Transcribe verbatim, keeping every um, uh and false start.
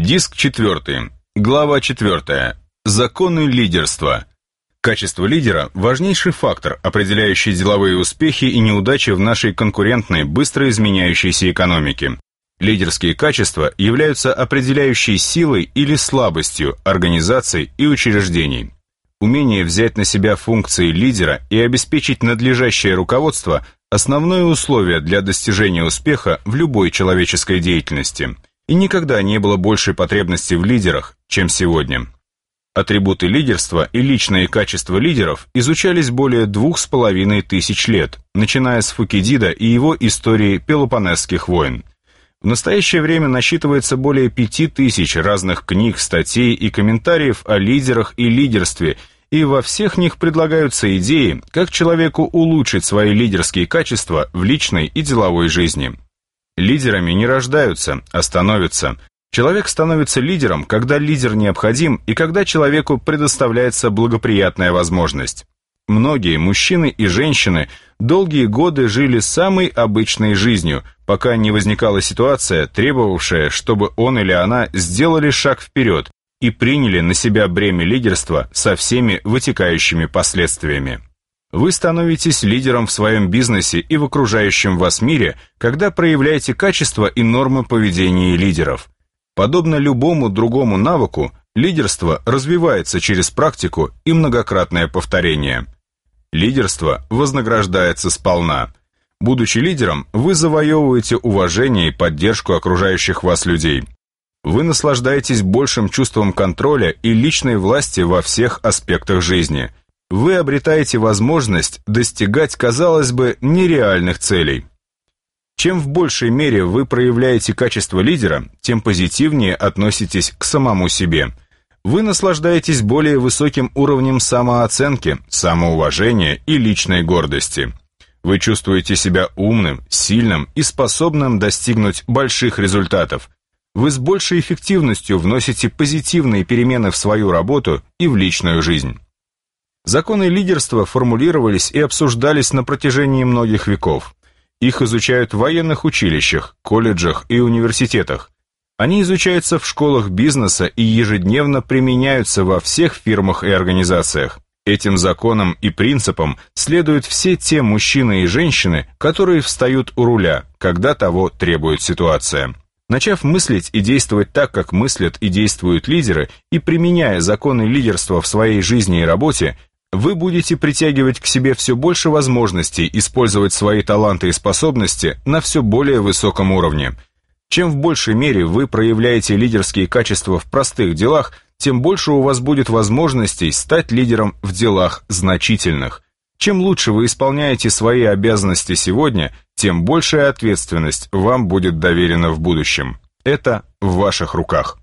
Диск четвертый. Глава четвертая. Законы лидерства. Качество лидера – важнейший фактор, определяющий деловые успехи и неудачи в нашей конкурентной, быстро изменяющейся экономике. Лидерские качества являются определяющей силой или слабостью организаций и учреждений. Умение взять на себя функции лидера и обеспечить надлежащее руководство – основное условие для достижения успеха в любой человеческой деятельности. И никогда не было большей потребности в лидерах, чем сегодня. Атрибуты лидерства и личные качества лидеров изучались более двух с половиной тысяч лет, начиная с Фукидида и его истории Пелопоннесских войн. В настоящее время насчитывается более пяти тысяч разных книг, статей и комментариев о лидерах и лидерстве, и во всех них предлагаются идеи, как человеку улучшить свои лидерские качества в личной и деловой жизни. Лидерами не рождаются, а становятся. Человек становится лидером, когда лидер необходим и когда человеку предоставляется благоприятная возможность. Многие мужчины и женщины долгие годы жили самой обычной жизнью, пока не возникала ситуация, требовавшая, чтобы он или она сделали шаг вперед и приняли на себя бремя лидерства со всеми вытекающими последствиями. Вы становитесь лидером в своем бизнесе и в окружающем вас мире, когда проявляете качества и нормы поведения лидеров. Подобно любому другому навыку, лидерство развивается через практику и многократное повторение. Лидерство вознаграждается сполна. Будучи лидером, вы завоевываете уважение и поддержку окружающих вас людей. Вы наслаждаетесь большим чувством контроля и личной власти во всех аспектах жизни. Вы обретаете возможность достигать, казалось бы, нереальных целей. Чем в большей мере вы проявляете качество лидера, тем позитивнее относитесь к самому себе. Вы наслаждаетесь более высоким уровнем самооценки, самоуважения и личной гордости. Вы чувствуете себя умным, сильным и способным достигнуть больших результатов. Вы с большей эффективностью вносите позитивные перемены в свою работу и в личную жизнь. Законы лидерства формулировались и обсуждались на протяжении многих веков. Их изучают в военных училищах, колледжах и университетах. Они изучаются в школах бизнеса и ежедневно применяются во всех фирмах и организациях. Этим законам и принципам следуют все те мужчины и женщины, которые встают у руля, когда того требует ситуация. Начав мыслить и действовать так, как мыслят и действуют лидеры, и применяя законы лидерства в своей жизни и работе, вы будете притягивать к себе все больше возможностей использовать свои таланты и способности на все более высоком уровне. Чем в большей мере вы проявляете лидерские качества в простых делах, тем больше у вас будет возможностей стать лидером в делах значительных. Чем лучше вы исполняете свои обязанности сегодня, тем большая ответственность вам будет доверена в будущем. Это в ваших руках.